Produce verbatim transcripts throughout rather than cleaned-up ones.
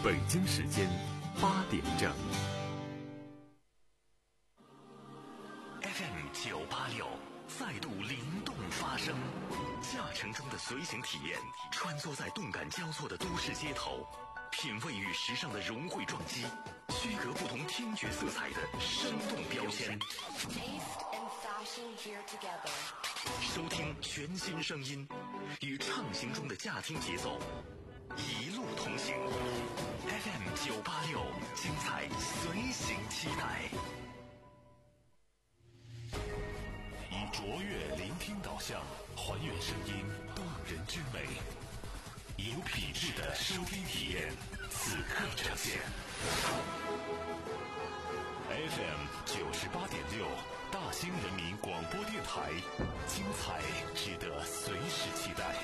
北京时间八点整。 F M 九八六再度灵动发声，驾乘中的随行体验，穿梭在动感交错的都市街头，品味与时尚的融汇撞击，区隔不同听觉色彩的生动标签。收听全新声音，与畅行中的驾听节奏，一路同行。F M 九八六，精彩随行期待。以卓越聆听导向，还原声音动人之美，有品质的收听体验，此刻呈现。F M 九十八点六，大兴人民广播电台，精彩值得随时期待。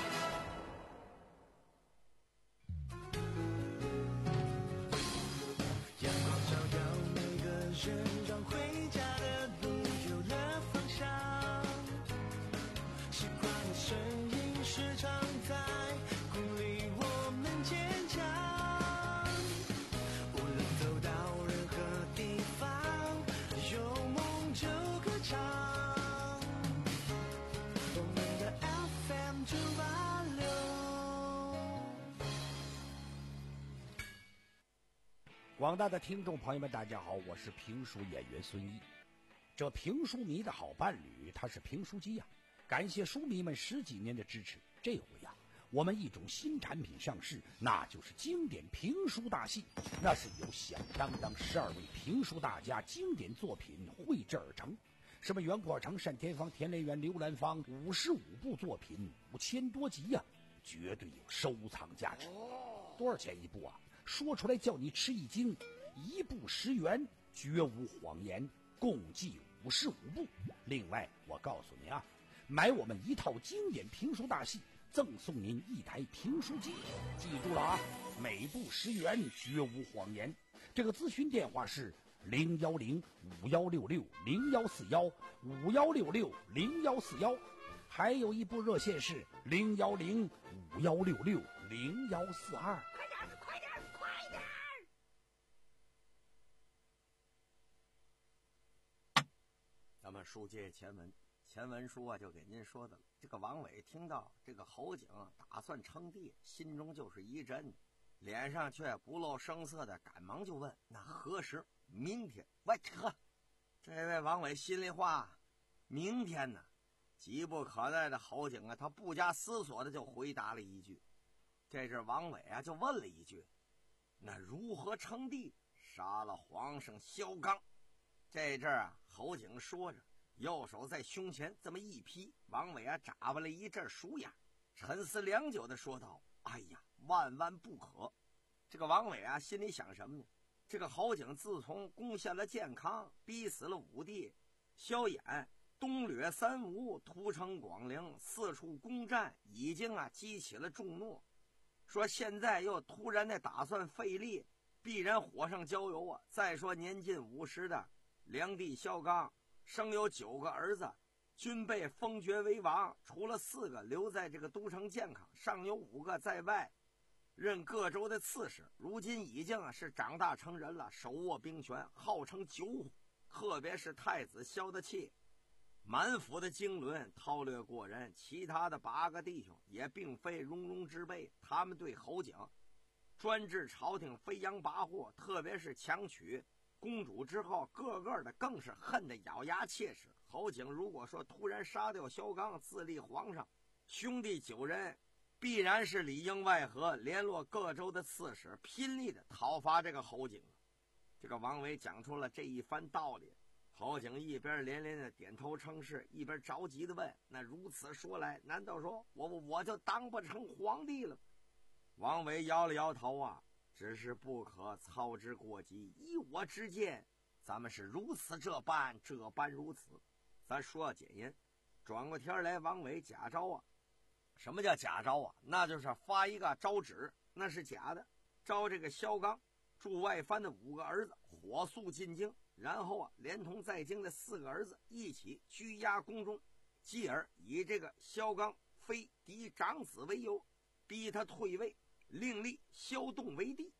阳光照耀每个人，让回家的路有了方向。习惯的声音时常在鼓励我们坚强。无论走到任何地方，有梦就歌唱。我们的 F M 九八六。 广大的听众朋友们，大家好，我是评书演员孙一。这评书迷的好伴侣，他是评书机呀、啊。感谢书迷们十几年的支持，这回呀、啊，我们一种新产品上市，那就是经典评书大戏。那是由响当当十二位评书大家经典作品绘制而成，什么袁阔成、单田芳、田连元、刘兰芳，五十五部作品，五千多集呀、啊，绝对有收藏价值。多少钱一部啊？说出来叫你吃一惊，一部十元，绝无谎言，共计五十五部。另外，我告诉你啊，买我们一套经典评书大戏，赠送您一台评书机。记住了啊，每部十元，绝无谎言。这个咨询电话是零幺零五幺六六零幺四幺五幺六六零幺四幺，还有一部热线是零幺零五幺六六零幺四二。快点，快点，快点！ 咱们书接前文，前文书啊就给您说的了。这个王伟听到这个侯景打算称帝，心中就是一震，脸上却不露声色的赶忙就问：那何时？明天。喂呵，这位王伟心里话，明天呢？急不可耐的侯景啊，他不加思索的就回答了一句。这阵王伟啊就问了一句：那如何称帝？杀了皇上萧纲。这阵啊，侯景说着，右手在胸前这么一劈，王伟啊眨巴了一阵鼠眼，沉思良久的说道：哎呀，万万不可！这个王伟啊心里想什么呢？这个侯景自从攻陷了建康，逼死了武帝萧衍，东掠三吴，屠城广陵，四处攻占，已经啊激起了众怒，说现在又突然的打算废立，必然火上浇油啊！再说年近五十的梁帝萧纲生有九个儿子，均被封爵为王，除了四个留在这个都城建康，尚有五个在外任各州的刺史，如今已经啊是长大成人了，手握兵权，号称九虎。特别是太子萧的气，满腹的经纶韬略过人，其他的八个弟兄也并非庸庸之辈，他们对侯景专治朝廷飞扬跋扈，特别是强娶公主之后，个个的更是恨得咬牙切齿。侯景如果说突然杀掉萧纲，自立皇上，兄弟九人必然是里应外合，联络各州的刺史，拼力的讨伐这个侯景。这个王维讲出了这一番道理，侯景一边连连的点头称是，一边着急的问：那如此说来，难道说我我就当不成皇帝了？王维摇了摇头啊，只是不可操之过急，依我之见，咱们是如此这般，这般如此。咱说要检验，转过天来，王维假招啊。什么叫假招啊？那就是发一个招旨，那是假的，招这个萧纲驻外藩的五个儿子火速进京，然后啊，连同在京的四个儿子一起拘押宫中，继而以这个萧纲非嫡长子为由，逼他退位，另立萧栋为帝。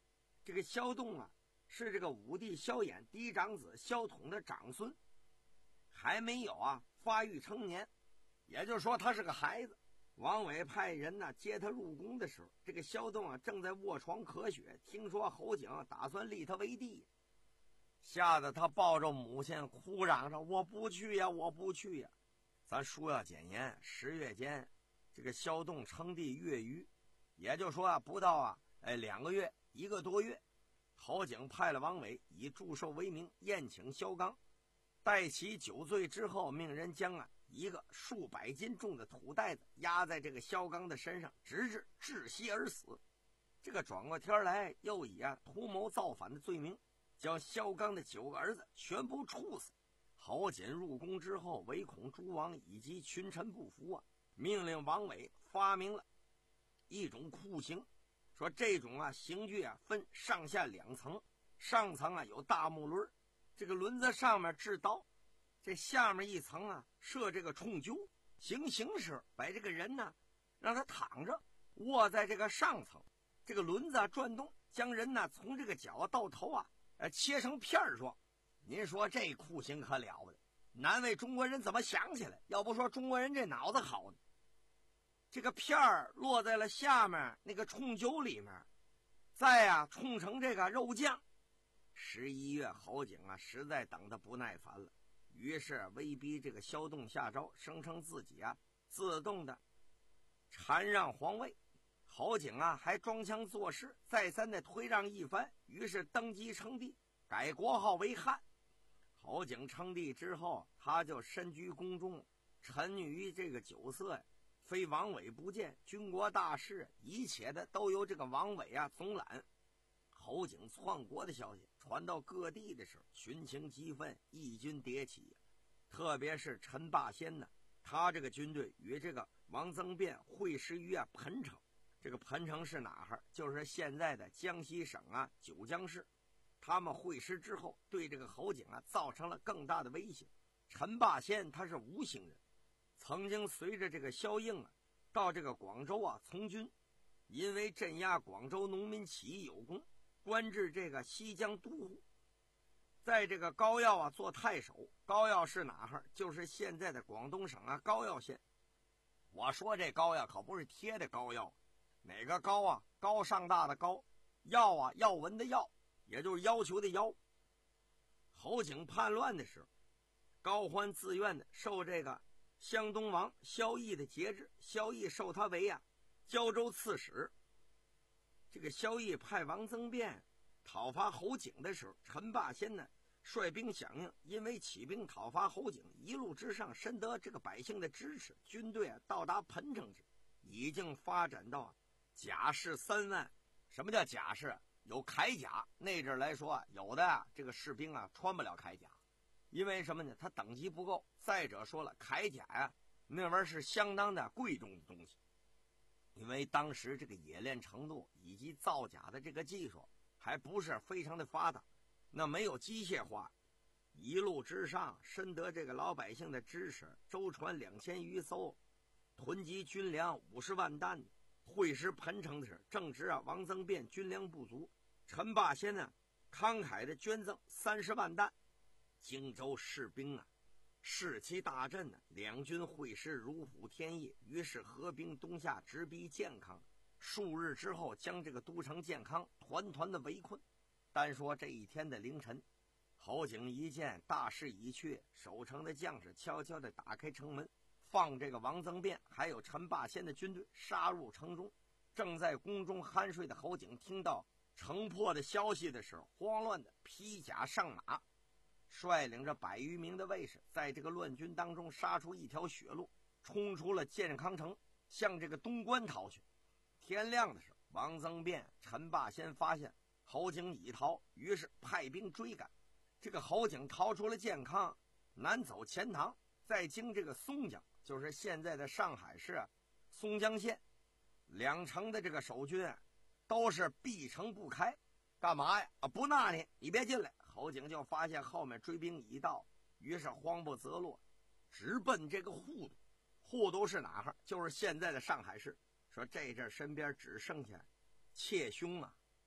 这个萧栋啊，是这个武帝萧衍嫡长子萧统的长孙，还没有啊发育成年，也就是说他是个孩子。王伟派人呢接他入宫的时候，这个萧栋啊正在卧床咳血，听说侯景打算立他为帝，吓得他抱着母亲哭嚷着：“我不去呀，我不去呀！”咱书要简言，十月间，这个萧栋称帝月余，也就是说啊，不到啊，哎两个月，一个多月。侯景派了王伟以祝寿为名宴请萧纲，待其酒醉之后，命人将啊一个数百斤重的土袋子压在这个萧纲的身上，直至窒息而死。这个转过天来，又以啊图谋造反的罪名，将萧纲的九个儿子全部处死。侯瑾入宫之后，唯恐诸王以及群臣不服啊，命令王伟发明了一种酷刑，说这种啊刑具啊分上下两层，上层啊有大木轮，这个轮子上面制刀，这下面一层啊设这个冲灸。行刑时把这个人呢让他躺着，卧在这个上层，这个轮子啊转动，将人呢从这个脚到头啊呃切成片状。您说这酷刑可了不得，难为中国人怎么想起来，要不说中国人这脑子好呢。这个片儿落在了下面那个冲灸里面，再啊冲成这个肉酱。十一月，侯景啊实在等得不耐烦了，于是威逼这个萧栋下诏，声称自己啊自动的禅让皇位。侯景啊还装腔作势，再三的推让一番，于是登基称帝，改国号为汉。侯景称帝之后，他就身居宫中，沉溺于这个酒色，非王伟不见，军国大事一切的都由这个王伟啊总揽。侯景篡国的消息传到各地的时候，群情激愤，义军迭起，特别是陈霸先呢，他这个军队与这个王增辩会师于啊彭城。这个彭城是哪儿？就是现在的江西省啊九江市。他们会师之后，对这个侯景啊造成了更大的威胁。陈霸先他是吴兴人，曾经随着这个萧应啊到这个广州啊从军，因为镇压广州农民起义有功，官至这个西江都护，在这个高要啊做太守。高要是哪儿？就是现在的广东省啊高要县。我说这高要可不是贴的高要，哪个高啊？高尚大的高，要啊要文的要，也就是要求的要。侯景叛乱的时候，高欢自愿的受这个湘东王萧绎的节制，萧绎受他为啊胶州刺史。这个萧绎派王增辩讨伐侯景的时候，陈霸先呢率兵响应，因为起兵讨伐侯景，一路之上深得这个百姓的支持，军队啊到达彭城时已经发展到甲士三万。什么叫甲士？有铠甲，那阵来说啊，有的啊这个士兵啊穿不了铠甲，因为什么呢？他等级不够。再者说了，铠甲呀、啊、那玩意儿是相当的贵重的东西，因为当时这个冶炼程度以及造假的这个技术还不是非常的发达，那没有机械化，一路之上深得这个老百姓的支持，舟船两千余艘，囤积军粮五十万担。会师彭城的时，正值啊王增辩军粮不足，陈霸先呢慷慨的捐赠三十万担。荆州士兵啊士气大振呢，两军会师如虎添翼，于是合兵东下，直逼健康。数日之后，将这个都城健康团团的围困。单说这一天的凌晨，侯景一见大势已去，守城的将士悄悄地打开城门，放这个王增辩还有陈霸先的军队杀入城中。正在宫中酣睡的侯景听到城破的消息的时候，慌乱的披甲上马，率领着百余名的卫士，在这个乱军当中杀出一条血路，冲出了健康城，向这个东关逃去。天亮的时候，王增辩、陈霸先发现侯景已逃，于是派兵追赶。这个侯景逃出了健康，南走钱塘，再经这个松江，就是现在的上海市松江县，两城的这个守军都是闭城不开。干嘛呀？啊，不纳你，你别进来。侯景就发现后面追兵已到，于是慌不择路，直奔这个户都。户都是哪儿？就是现在的上海市。说这阵身边只剩下妾兄啊，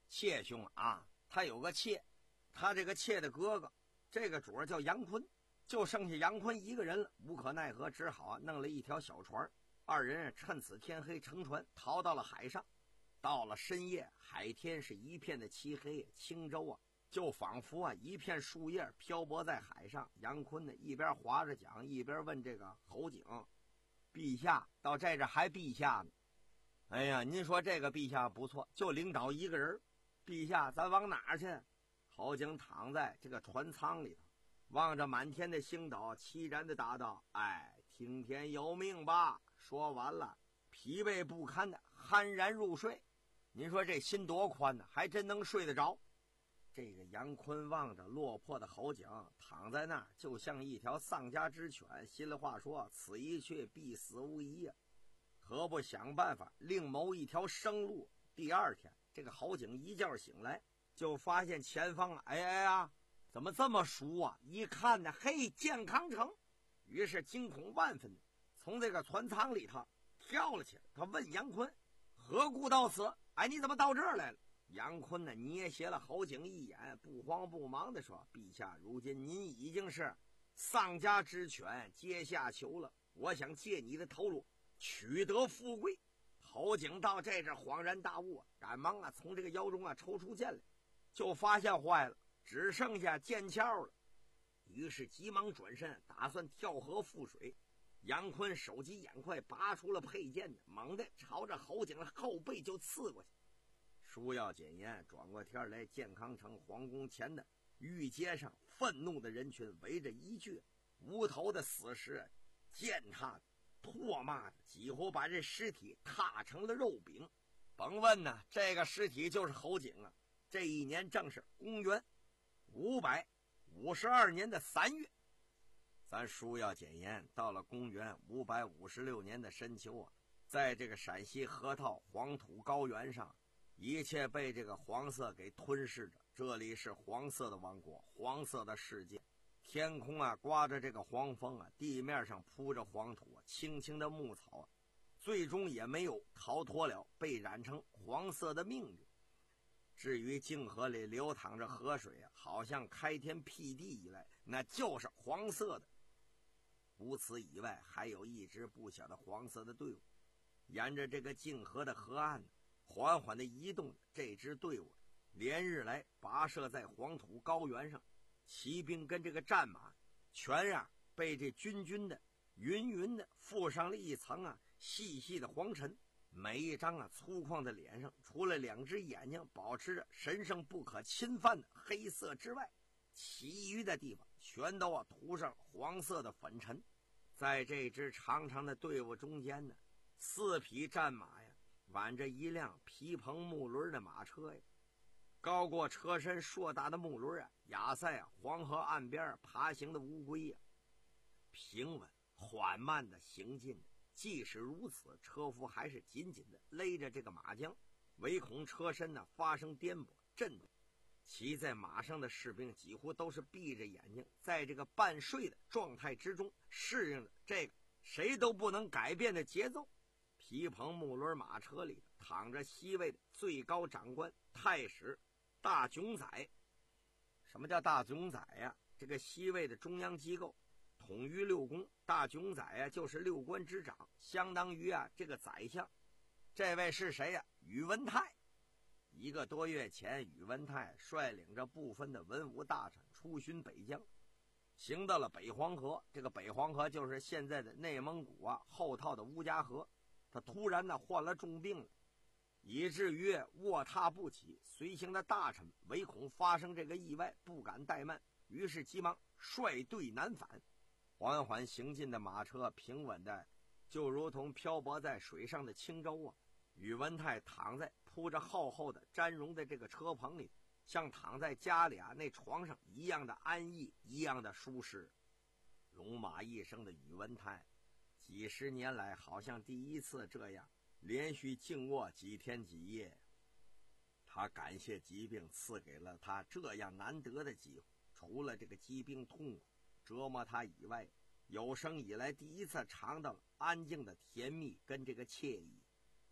妾兄啊，他有个妾，他这个妾的哥哥，这个主儿叫杨坤，就剩下杨坤一个人了，无可奈何，只好啊弄了一条小船，二人趁此天黑乘船逃到了海上。到了深夜，海天是一片的漆黑，轻舟啊就仿佛啊一片树叶漂泊在海上。杨坤呢一边划着桨，一边问这个侯景：“陛下，到这这还陛下呢？哎呀，您说这个陛下不错，就领导一个人。陛下，咱往哪儿去？”侯景躺在这个船舱里头，望着满天的星斗，凄然的答道：“哎，听天由命吧。”说完了，疲惫不堪的酣然入睡。您说这心多宽呢，还真能睡得着。这个杨坤望着落魄的侯景躺在那儿，就像一条丧家之犬，心里话说，此一去必死无疑呀、啊，何不想办法另谋一条生路？第二天，这个侯景一觉醒来，就发现前方哎哎呀，怎么这么熟啊？一看呢，嘿，健康城。于是惊恐万分的从这个船舱里头跳了起来。他问杨坤：“何故到此？哎，你怎么到这儿来了？”杨坤呢捏斜了侯景一眼，不慌不忙地说：“陛下，如今您已经是丧家之犬，阶下囚了，我想借你的头颅取得富贵。”侯景到这阵恍然大悟，赶忙啊从这个腰中啊抽出剑来，就发现坏了，只剩下剑鞘了。于是急忙转身，打算跳河赴水。杨坤手疾眼快，拔出了佩剑，猛地朝着侯景的后背就刺过去。书要简言，转过天来，健康城皇宫前的御街上，愤怒的人群围着一具无头的死尸，践踏的唾骂的，几乎把这尸体踏成了肉饼。甭问呢，这个尸体就是侯景啊。这一年正是公元五百五十二年的三月。咱书要简言，到了公元五百五十六年的深秋啊，在这个陕西河套黄土高原上，一切被这个黄色给吞噬着。这里是黄色的王国，黄色的世界。天空啊刮着这个黄风啊，地面上铺着黄土啊，青青的牧草啊，最终也没有逃脱了被染成黄色的命运。至于泾河里流淌着河水啊，好像开天辟地以来，那就是黄色的。除此以外，还有一支不小的黄色的队伍，沿着这个泾河的河岸缓缓地移动。这支队伍连日来跋涉在黄土高原上，骑兵跟这个战马全啊被这均匀的匀匀的覆上了一层啊细细的黄尘。每一张啊粗犷的脸上，除了两只眼睛保持着神圣不可侵犯的黑色之外，其余的地方全都啊涂上黄色的粉尘。在这支长长的队伍中间呢，四匹战马呀挽着一辆皮棚木轮的马车呀，高过车身硕大的木轮啊，压在啊黄河岸边爬行的乌龟呀，平稳缓慢的行进。即使如此，车夫还是紧紧的勒着这个马缰，唯恐车身呢发生颠簸震动。骑在马上的士兵几乎都是闭着眼睛，在这个半睡的状态之中，适应着这个谁都不能改变的节奏。皮棚木轮马车里躺着西魏的最高长官太史大囧宰。什么叫大囧宰呀？这个西魏的中央机构统于六宫，大囧宰呀就是六官之长，相当于啊这个宰相。这位是谁呀？宇文泰。一个多月前，宇文泰率领着部分的文武大臣出巡北疆，行到了北黄河。这个北黄河就是现在的内蒙古啊后套的乌家河。他突然呢患了重病了，以至于卧榻不起。随行的大臣唯恐发生这个意外，不敢怠慢，于是急忙率队南返。缓缓行进的马车平稳的就如同漂泊在水上的轻舟啊。宇文泰躺在铺着厚厚的毡绒的这个车棚里，像躺在家里啊那床上一样的安逸，一样的舒适。戎马一生的宇文泰，几十年来好像第一次这样连续静卧几天几夜。他感谢疾病赐给了他这样难得的机会，除了这个疾病痛苦折磨他以外，有生以来第一次尝到了安静的甜蜜跟这个惬意。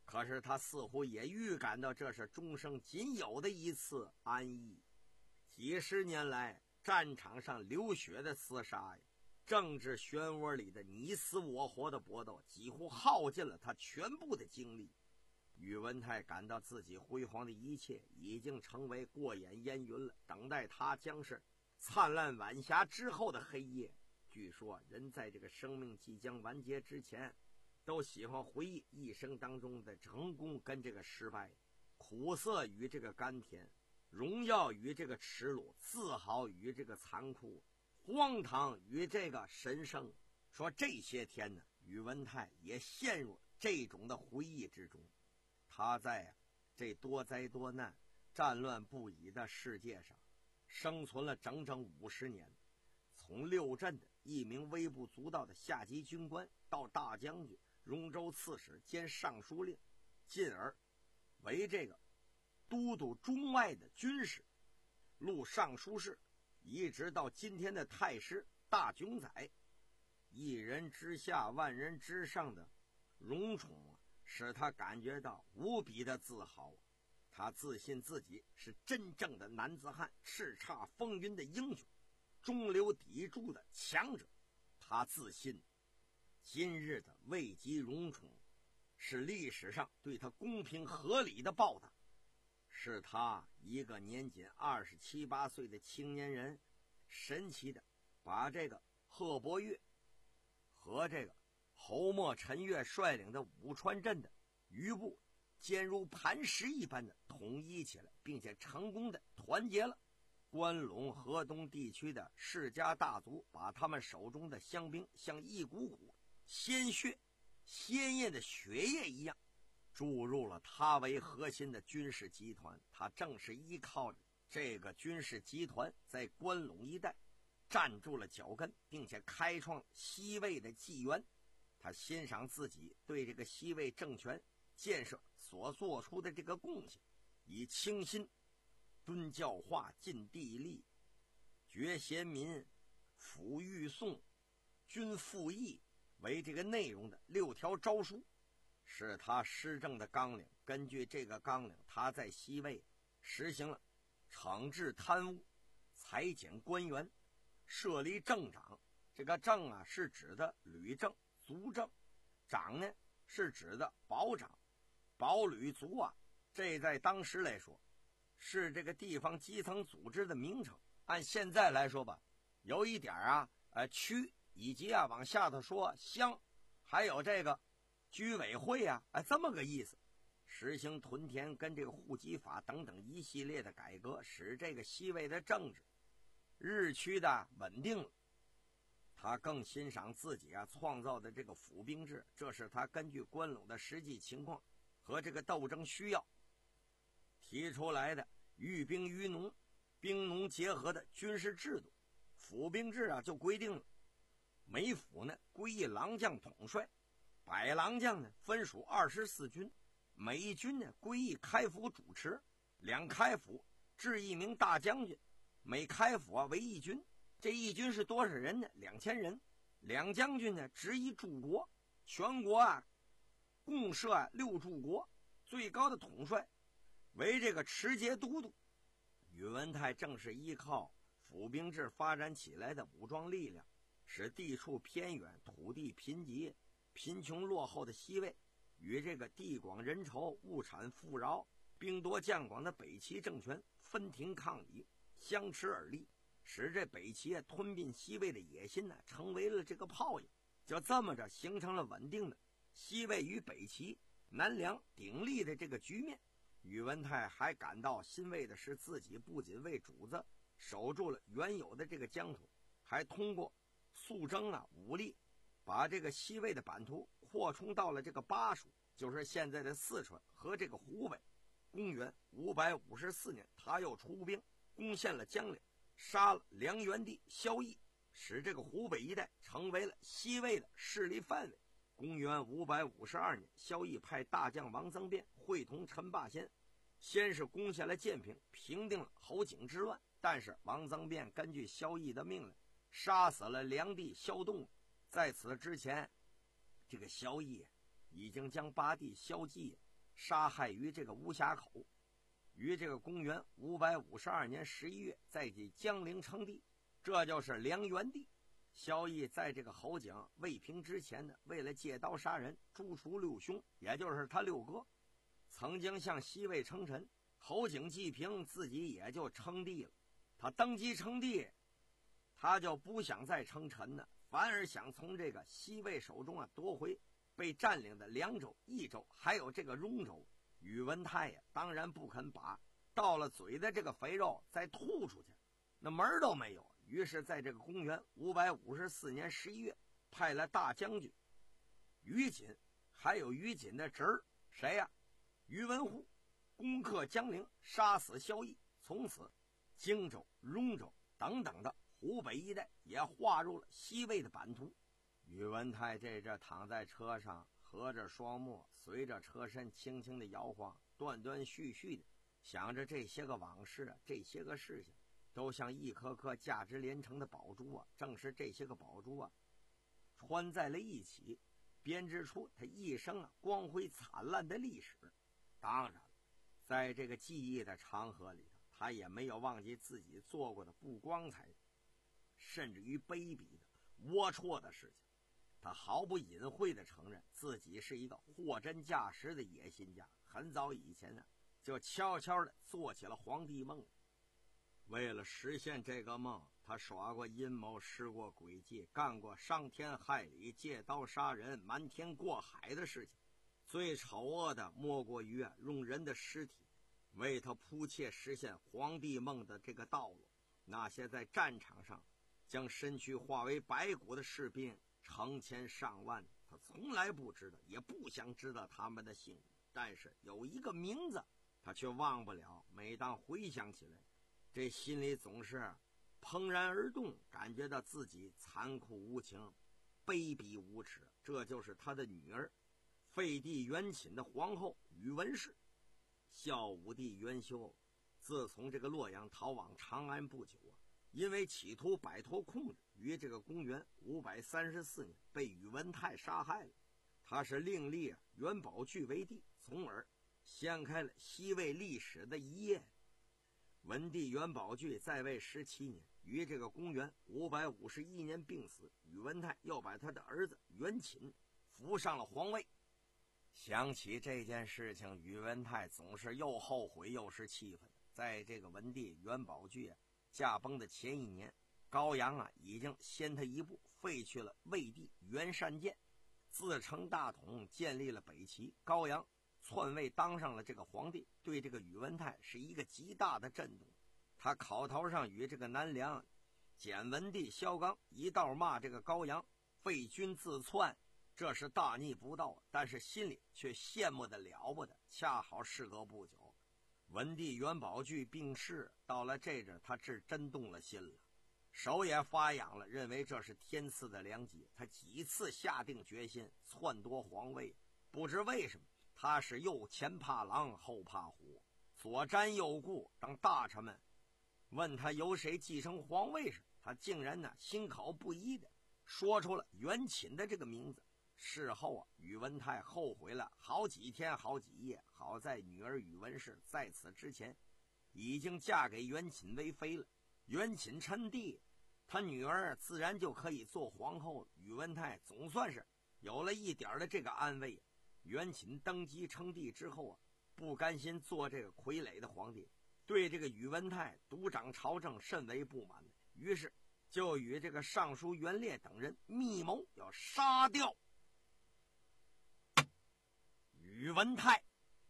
可是他似乎也预感到这是终生仅有的一次安逸。几十年来战场上流血的厮杀呀，政治漩涡里的你死我活的搏斗，几乎耗尽了他全部的精力。宇文泰感到自己辉煌的一切已经成为过眼烟云了，等待他将是灿烂晚霞之后的黑夜。据说人在这个生命即将完结之前，都喜欢回忆一生当中的成功跟这个失败，苦涩与这个甘甜，荣耀与这个耻辱，自豪与这个残酷，荒唐与这个神圣。说这些天呢，宇文泰也陷入这种的回忆之中。他在啊这多灾多难、战乱不已的世界上生存了整整五十年，从六镇的一名微不足道的下级军官，到大将军、荣州刺史兼尚书令，进而为这个都督中外的军事、录尚书事，一直到今天的太师、大冢宰，一人之下万人之上的荣宠啊，使他感觉到无比的自豪。他自信自己是真正的男子汉，叱咤风云的英雄，中流砥柱的强者。他自信今日的位极荣宠是历史上对他公平合理的报答，是他一个年仅二十七八岁的青年人神奇的把这个贺伯岳和这个侯莫陈岳率领的武川镇的余部坚如磐石一般的统一起来，并且成功的团结了关陇河东地区的世家大族，把他们手中的乡兵像一股股鲜血鲜艳的血液一样注入了他为核心的军事集团。他正是依靠着这个军事集团在关陇一带站住了脚跟，并且开创西魏的纪元。他欣赏自己对这个西魏政权建设所做出的这个贡献，以清新、敦教化、尽地利、绝贤民、抚育宋、均富义为这个内容的六条诏书，是他施政的纲领。根据这个纲领，他在西魏实行了惩治贪污、裁减官员、设立正长。这个正啊是指的旅正、族正，长呢是指的保长、保旅族啊，这在当时来说是这个地方基层组织的名称。按现在来说吧，有一点啊呃区，以及啊往下头说乡，还有这个居委会啊，哎这么个意思。实行屯田跟这个户籍法等等一系列的改革，使这个西魏的政治日趋的稳定了。他更欣赏自己啊创造的这个府兵制，这是他根据关陇的实际情况和这个斗争需要提出来的寓兵于农、兵农结合的军事制度。府兵制啊就规定了每府呢归一郎将统帅，百郎将呢分属二十四军，每一军呢归一开府主持，两开府置一名大将军，每开府啊为一军。这一军是多少人呢？两千人。两将军呢执一柱国，全国啊共设啊六柱国，最高的统帅为这个持节都督。宇文泰正是依靠府兵制发展起来的武装力量，使地处偏远、土地贫瘠、贫穷落后的西魏与这个地广人稠、物产富饶、兵多将广的北齐政权分庭抗礼，相持而立，使这北齐吞并西魏的野心呢成为了这个泡影。就这么着形成了稳定的西魏与北齐南梁鼎立的这个局面。宇文泰还感到欣慰的是，自己不仅为主子守住了原有的这个疆土，还通过速征啊武力，把这个西魏的版图扩充到了这个巴蜀，就是现在的四川和这个湖北。公元五百五十四年，他又出兵攻陷了江陵，杀了梁元帝萧绎，使这个湖北一带成为了西魏的势力范围。公元五百五十二年，萧绎派大将王增辩会同陈霸先，先是攻下了建平，平定了侯景之乱。但是王增辩根据萧绎的命令，杀死了梁帝萧栋。在此之前，这个萧绎已经将八弟萧纪杀害于这个巫峡口，于这个公元五百五十二年十一月在即江陵称帝，这就是梁元帝。萧绎在这个侯景未平之前呢，为了借刀杀人，诛除六兄，也就是他六哥，曾经向西魏称臣。侯景既平，自己也就称帝了。他登基称帝，他就不想再称臣呢，反而想从这个西魏手中啊夺回被占领的凉州、益州，还有这个荣州。宇文泰呀，当然不肯把到了嘴的这个肥肉再吐出去，那门儿都没有。于是在这个公元五百五十四年十一月，派了大将军于锦，还有于锦的侄儿谁呀、啊？于文护，攻克江陵，杀死萧绎。从此荆州、荣州等等的湖北一带也划入了西魏的版图。宇文泰这阵躺在车上，合着双目，随着车身轻轻的摇晃，断断续续的想着这些个往事啊，这些个事情都像一颗颗价值连城的宝珠啊，正是这些个宝珠啊穿在了一起，编织出他一生啊光辉灿烂的历史。当然了，在这个记忆的长河里头，他也没有忘记自己做过的不光彩甚至于卑鄙的龌龊的事情。他毫不隐晦地承认自己是一个货真价实的野心家，很早以前呢就悄悄地做起了皇帝梦。为了实现这个梦，他耍过阴谋，施过诡计，干过伤天害理、借刀杀人、瞒天过海的事情。最丑恶的莫过于啊，用人的尸体为他铺切实现皇帝梦的这个道路。那些在战场上将身躯化为白骨的士兵成千上万，他从来不知道，也不想知道他们的姓名。但是有一个名字他却忘不了，每当回想起来，这心里总是怦然而动，感觉到自己残酷无情、卑鄙无耻。这就是他的女儿废帝元寝的皇后宇文氏。孝武帝元修自从这个洛阳逃往长安不久啊，因为企图摆脱控制，于这个公元五百三十四年被宇文泰杀害了。他是另立啊元宝炬为帝，从而掀开了西魏历史的一页。文帝元宝炬在位十七年，于这个公元五百五十一年病死。宇文泰又把他的儿子元寝扶上了皇位。想起这件事情，宇文泰总是又后悔又是气愤。在这个文帝元宝炬驾崩的前一年，高阳啊已经先他一步废去了魏帝元善见，自称大统，建立了北齐。高阳篡位当上了这个皇帝，对这个宇文泰是一个极大的震动。他口头上与这个南梁简文帝萧纲一道骂这个高阳废君自篡，这是大逆不道，但是心里却羡慕的了不得。恰好事隔不久，文帝元宝炬病逝，到了这阵他是真动了心了，手也发痒了，认为这是天赐的良机。他几次下定决心篡夺皇位，不知为什么他是又前怕狼后怕虎，左瞻右顾。当大臣们问他由谁继承皇位时，他竟然呢心口不一的说出了元寝的这个名字。事后啊，宇文泰后悔了好几天好几夜。好在女儿宇文氏在此之前已经嫁给元寝为妃了，元寝称帝，他女儿自然就可以做皇后了。宇文泰总算是有了一点的这个安慰。元寝登基称帝之后啊，不甘心做这个傀儡的皇帝，对这个宇文泰独掌朝政甚为不满，于是就与这个尚书元烈等人密谋要杀掉宇文泰。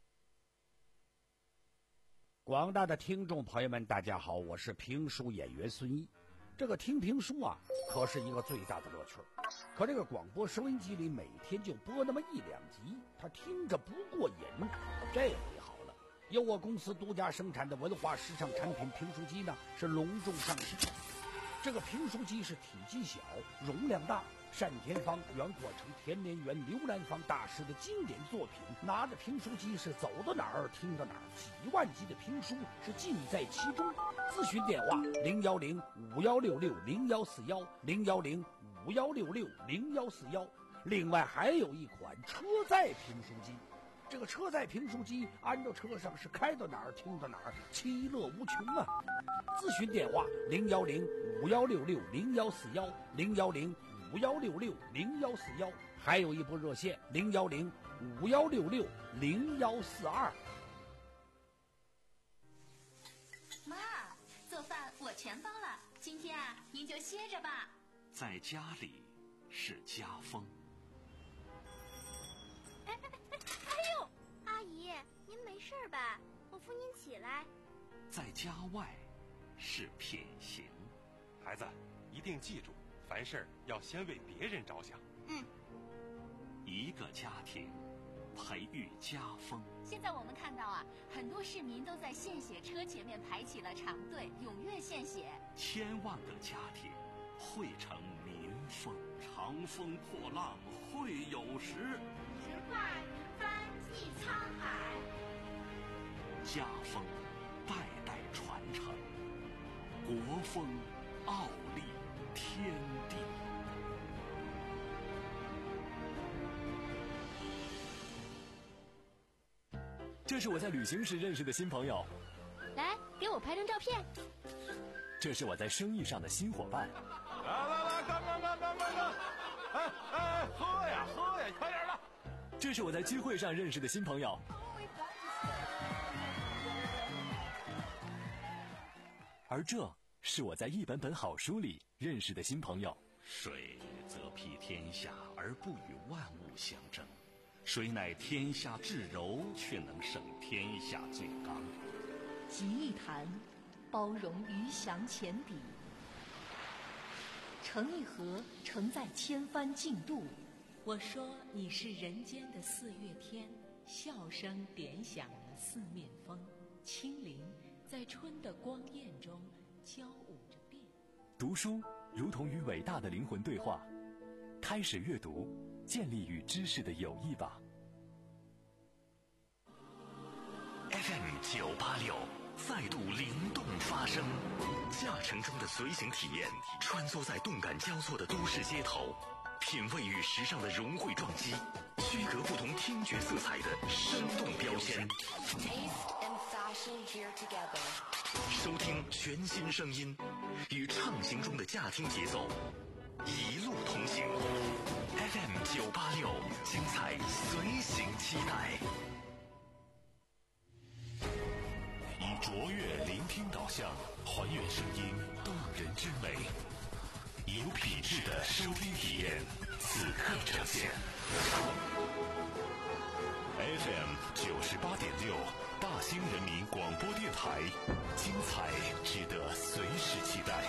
广大的听众朋友们大家好，我是评书演员孙一。这个听评书啊可是一个最大的乐趣，可这个广播收音机里每天就播那么一两集，他听着不过瘾。这回好了，由我公司独家生产的文化时尚产品评书机呢是隆重上市。这个评书机是体积小，容量大，单田芳、袁阔成、田连元、刘兰芳大师的经典作品。拿着评书机是走到哪儿听到哪儿，几万集的评书是尽在其中。咨询电话零幺零五幺六六零幺四幺零幺零五幺六六零幺四幺。另外还有一款车载评书机， 这个车载评书机安到车上是开到哪儿听到哪儿，其乐无穷啊！咨询电话零幺零五幺六六零幺四幺零幺零五幺六六零幺四幺，还有一部热线零幺零五幺六六零幺四二。 妈，做饭我全包了，今天啊，您就歇着吧。 在家里是家风。 哎哎哎哎呦，阿姨，您没事吧？我扶您起来。 在家外是品行。 孩子，一定记住，凡事要先为别人着想。 嗯。 一个家庭培育家风。 现在我们看到啊，很多市民都在献血车前面排起了长队，踊跃献血。 千万个家庭汇成民风。长风破浪会有时， 直挂云帆济沧海。 家风代代传承，国风傲立天地。 这是我在旅行时认识的新朋友， 来，给我拍张照片。 这是我在生意上的新伙伴。 来来来，干干干干干干！哎哎，喝呀喝呀，快点的！ 这是我在聚会上认识的新朋友。而这是我在一本本好书里认识的新朋友。 水则披天下而不与万物相争，水乃天下至柔，却能胜天下最刚。 集一坛，包容鱼翔浅底；盛一盒，承载千帆竞渡。 我说你是人间的四月天，笑声点响了四面风，清灵在春的光艳中交舞着变。 读书如同与伟大的灵魂对话，开始阅读，建立与知识的友谊吧。 F M 九八六再度灵动发声，驾乘中的随行体验，穿梭在动感交错的都市街头，品味与时尚的融汇撞击，区隔不同听觉色彩的生动标签。收听全新声音，与畅行中的驾听节奏，一路同行。F M 九八六，精彩随行期待。以卓越聆听导向，还原声音动人之美，有品质的收听体验，此刻呈现。F M 九十八点六，大兴人民广播电台，精彩值得随时期待。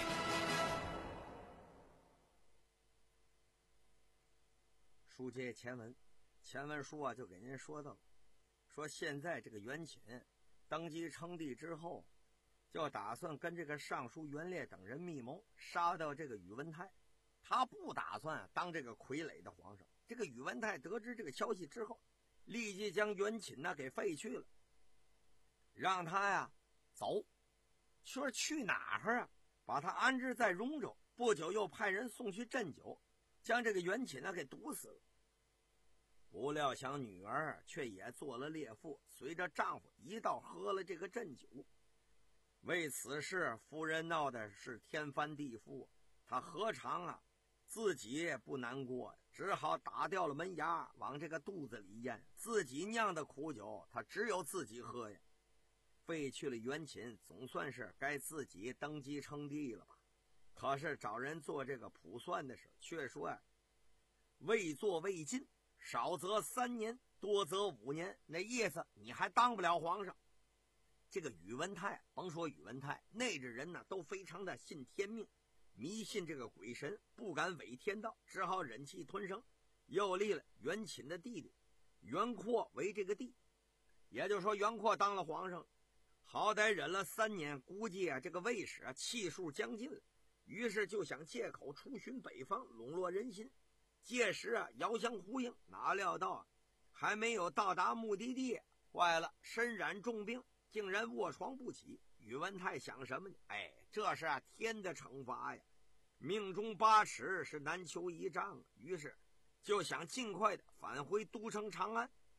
书接前文，前文书啊就给您说到了，说现在这个袁寝登基称帝之后，就打算跟这个尚书袁烈等人密谋杀掉这个宇文泰。他不打算当这个傀儡的皇上。这个宇文泰得知这个消息之后，立即将袁寝呢给废去了，让他呀走。说去哪儿啊？把他安置在荣州。不久又派人送去鸩酒，将这个袁寝呢给毒死了。不料想女儿却也做了烈妇，随着丈夫一道喝了这个鸩酒。为此事夫人闹的是天翻地覆，她何尝啊自己不难过，只好打掉了门牙往这个肚子里咽，自己酿的苦酒她只有自己喝呀。废去了袁寝，总算是该自己登基称帝了吧。可是找人做这个卜算的时候，却说呀，未做未尽，少则三年，多则五年，那意思你还当不了皇上。这个宇文泰，甭说宇文泰，内着人呢都非常的信天命，迷信这个鬼神，不敢违天道，只好忍气吞声，又立了袁寝的弟弟袁阔为这个帝。也就是说袁阔当了皇上，好歹忍了三年，估计啊这个卫士啊气数将近了，于是就想借口出巡北方，笼络人心。届时啊遥相呼应，哪料到啊还没有到达目的地，坏了，身染重病，竟然卧床不起。宇文泰想什么呢？哎，这是啊天的惩罚呀，命中八尺是难求一丈啊。于是就想尽快的返回都城长安，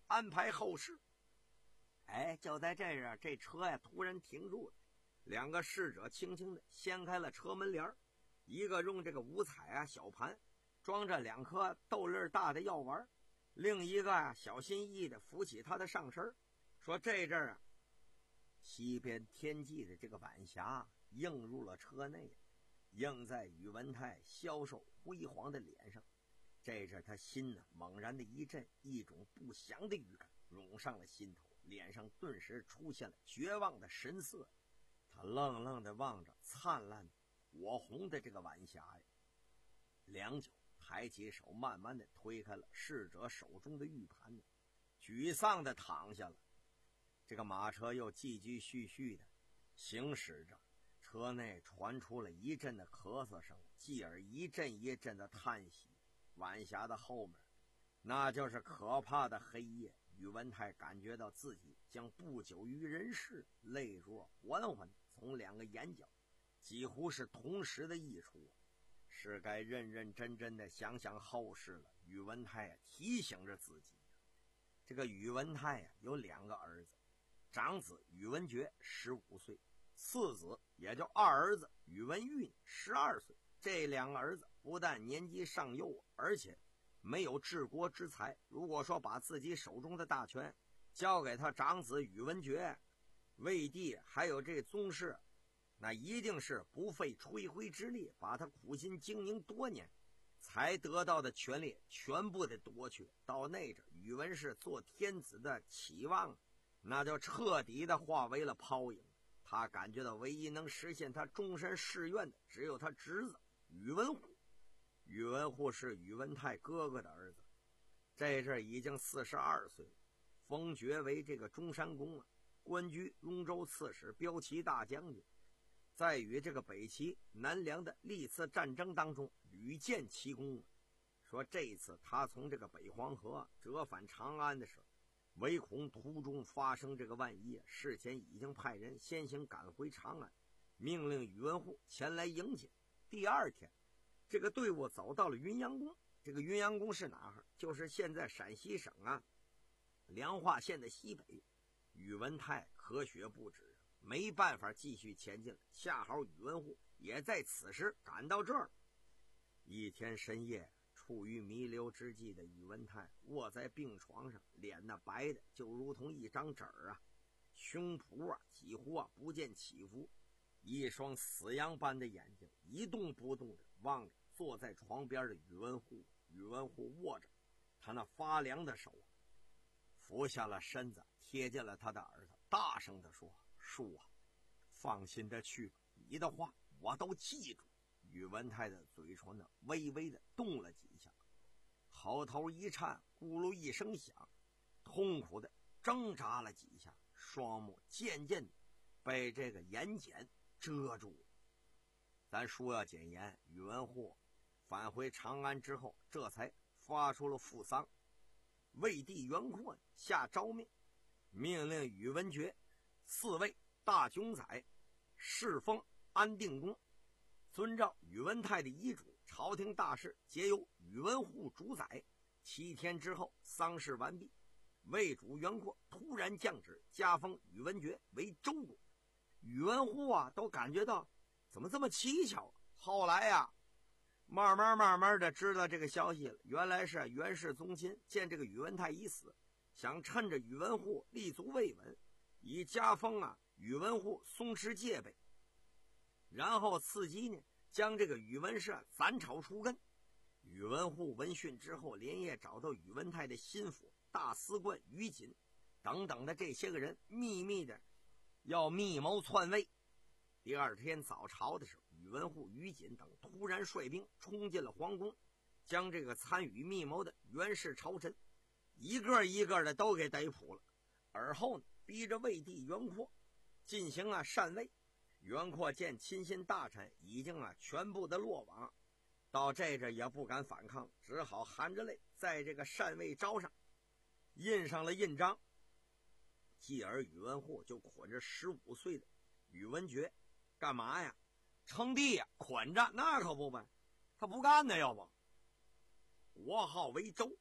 安排后事。哎，就在这样，这车呀突然停住了，两个侍者轻轻的掀开了车门帘，一个用这个五彩啊小盘装着两颗豆粒大的药丸，另一个啊小心翼翼的扶起他的上身，说这阵儿啊，西边天际的这个晚霞映入了车内，映在宇文泰消瘦辉煌的脸上。这阵他心呢猛然的一震，一种不祥的预感涌上了心头，脸上顿时出现了绝望的神色。他愣愣地望着灿烂火红的这个晚霞呀，良久，抬起手慢慢地推开了侍者手中的玉盘，沮丧地躺下了。这个马车又继继续续地行驶着，车内传出了一阵的咳嗽声，继而一阵一阵的叹息。晚霞的后面，那就是可怕的黑夜。宇文泰感觉到自己将不久于人世，泪若缓缓从两个眼角几乎是同时的溢出，是该认认真真的想想后事了。宇文泰提醒着自己，这个宇文泰呀有两个儿子，长子宇文觉十五岁，次子也就二儿子宇文玉十二岁。这两个儿子不但年纪尚幼，而且没有治国之才。如果说把自己手中的大权交给他长子宇文觉、魏帝还有这宗室，那一定是不费吹灰之力，把他苦心经营多年才得到的权力全部的夺去。到那阵，宇文氏做天子的期望那就彻底的化为了泡影。他感觉到唯一能实现他终身誓愿的只有他侄子宇文护。宇文护是宇文泰哥哥的儿子，这阵已经四十二岁了，封爵为这个中山公了，官居雍州刺史、骠骑大将军。在与这个北齐、南梁的历次战争当中屡建奇功。说这一次他从这个北黄河折返长安的时候，唯恐途中发生这个万一，事前已经派人先行赶回长安，命令宇文护前来迎接。第二天，这个队伍走到了云阳宫。这个云阳宫是哪儿？就是现在陕西省啊梁化县的西北。宇文泰咳血不止，没办法继续前进了。恰好宇文护也在此时赶到这儿。一天深夜，处于弥留之际的宇文泰卧在病床上，脸那白的就如同一张纸儿啊，胸脯啊几乎啊不见起伏，一双死羊般的眼睛一动不动的望着坐在床边的宇文护。宇文护握着他那发凉的手，俯下了身子，贴近了他的耳朵，大声地说：“叔啊，放心的去吧，你的话我都记住。”宇文泰的嘴唇呢微微的动了几下，喉头一颤，咕噜一声响，痛苦的挣扎了几下，双目渐渐的被这个眼睑遮住了。咱书要简言，宇文护返回长安之后，这才发出了父丧。魏帝元阔下诏命，命令宇文觉四位大冢宰侍奉安定公。遵照宇文泰的遗嘱，朝廷大事皆由宇文护主宰。七天之后，丧事完毕，魏主元阔突然降旨，加封宇文觉为周公。宇文护啊都感觉到怎么这么蹊跷。后来呀、啊慢慢慢慢的知道这个消息了，原来是元世宗亲见这个宇文泰已死，想趁着宇文护立足未稳，以加封啊宇文护松弛戒备，然后伺机呢将这个宇文氏斩草除根。宇文护闻讯之后，连夜找到宇文泰的心腹大司官于锦等等的这些个人，秘密的要密谋篡位。第二天早朝的时候，宇文护、于锦等突然率兵冲进了皇宫，将这个参与密谋的元氏朝臣一个一个的都给逮捕了。而后呢，逼着魏帝元阔进行啊禅位。元阔见亲信大臣已经啊全部的落网，到这阵也不敢反抗，只好含着泪在这个禅位诏上印上了印章。继而宇文护就捆着十五岁的宇文觉干嘛呀？称帝呀，捆着那可不呗，他不干呢，要不国号为周，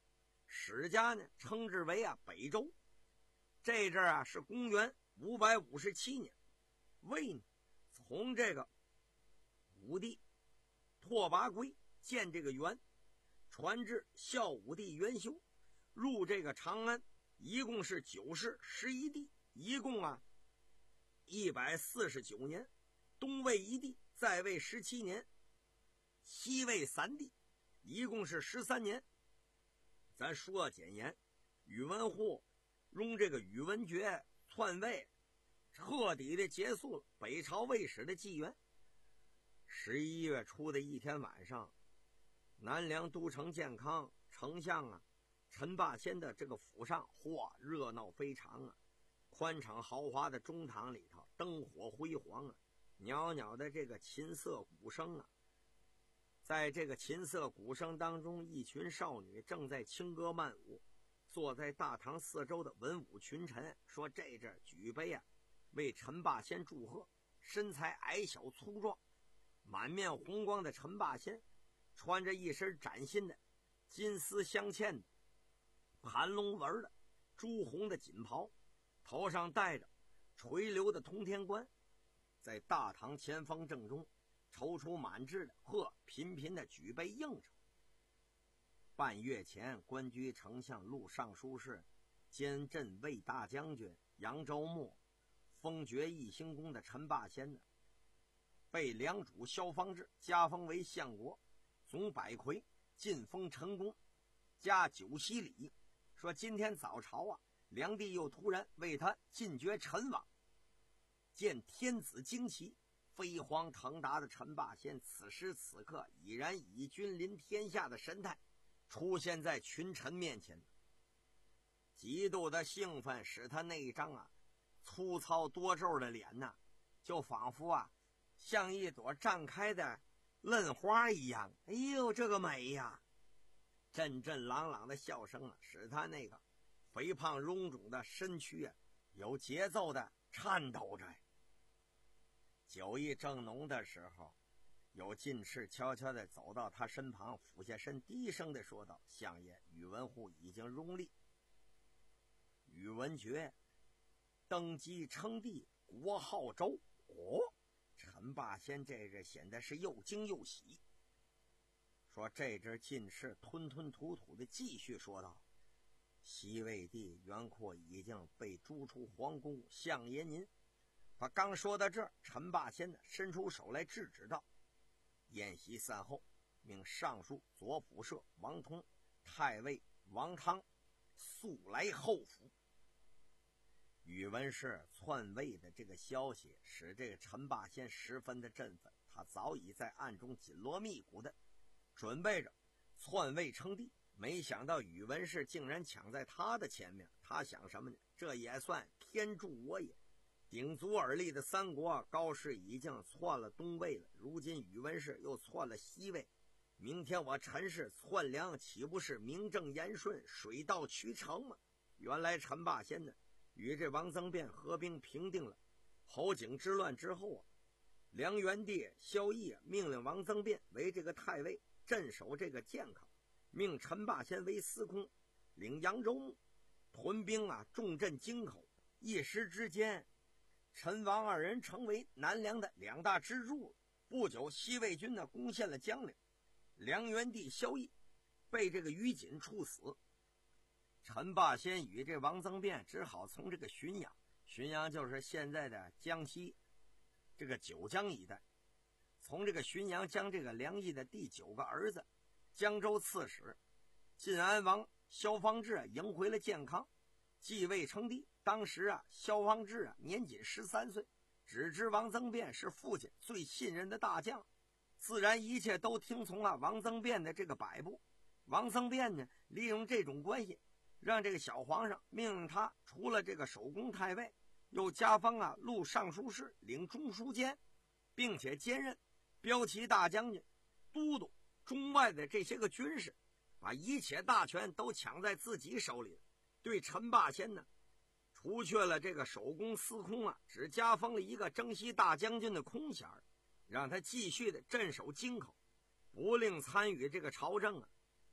史家呢称之为啊北周。这阵啊是公元五百五十七年，魏呢从这个武帝拓跋圭建这个元，传至孝武帝元修，入这个长安，一共是九世十一帝，一共啊一百四十九年。东魏一帝在位十七年，西魏三帝一共是十三年。咱说简言，宇文护用这个宇文觉篡位，彻底的结束了北朝魏史的纪元。十一月初的一天晚上，南梁都城建康丞相啊陈霸先的这个府上，嚯，热闹非常啊！宽敞豪华的中堂里头，灯火辉煌啊，袅袅的这个琴瑟鼓声啊。在这个琴瑟鼓声当中，一群少女正在轻歌曼舞。坐在大堂四周的文武群臣说：“这阵举杯啊，为陈霸先祝贺。”身材矮小粗壮，满面红光的陈霸先，穿着一身崭新的金丝镶嵌的盘龙纹的朱红的锦袍，头上戴着垂流的通天冠，在大堂前方正中踌躇满志的呵频频的举杯应酬。半月前，官居丞相录尚书事兼镇卫大将军扬州牧封爵义兴公的陈霸先呢，被梁主萧方智加封为相国，总百魁，晋封陈公，加九锡礼。说今天早朝啊，梁帝又突然为他进爵陈王，见天子旌旗，飞黄腾达的陈霸先此时此刻已然以君临天下的神态出现在群臣面前。极度的兴奋使他那一张啊粗糙多皱的脸呐，就仿佛啊像一朵绽开的嫩花一样。哎呦，这个美呀！阵阵朗朗的笑声啊，使他那个肥胖臃肿的身躯啊有节奏的颤抖着。酒意正浓的时候，有进士悄悄地走到他身旁，俯下身低声地说道：“相爷，宇文护已经拥立宇文觉登基称帝，国号周。”哦，陈霸先这日显得是又惊又喜。说这只进士吞吞吐吐地继续说道：“西魏帝元阔已经被逐出皇宫，相爷您。”他刚说到这儿，陈霸先呢伸出手来制止道：“宴席散后，命尚书左辅射王通、太尉王汤速来后府。”宇文氏篡位的这个消息使这个陈霸先十分的振奋，他早已在暗中紧锣密鼓的准备着篡位称帝，没想到宇文氏竟然抢在他的前面。他想什么呢？这也算天助我也。鼎足而立的三国，高氏已经篡了东魏了，如今宇文氏又篡了西魏，明天我陈氏篡梁，岂不是名正言顺，水到渠成吗？原来陈霸先呢与这王增辩合兵平定了侯景之乱之后啊，梁元帝萧绎命令王增辩为这个太尉，镇守这个建康，命陈霸先为司空，领扬州牧，屯兵啊重镇京口。一时之间，陈王二人成为南梁的两大支柱。不久，西魏军呢攻陷了江陵，梁元帝萧绎被这个于锦处死。陈霸先与这王增辩只好从这个浔阳，浔阳就是现在的江西这个九江一带，从这个浔阳将这个梁毅的第九个儿子江州刺史晋安王萧方智啊迎回了建康，继位称帝。当时啊，萧方智啊年仅十三岁，只知王增辩是父亲最信任的大将，自然一切都听从了王增辩的这个摆布。王增辩呢，利用这种关系，让这个小皇上命令他除了这个守宫太尉，又加封啊录尚书事，领中书监，并且兼任骠骑大将军、都督中外的这些个军事，把一切大权都抢在自己手里。对陈霸先呢，除去了这个守宫司空啊，只加封了一个征西大将军的空衔，让他继续的镇守京口，不令参与这个朝政啊。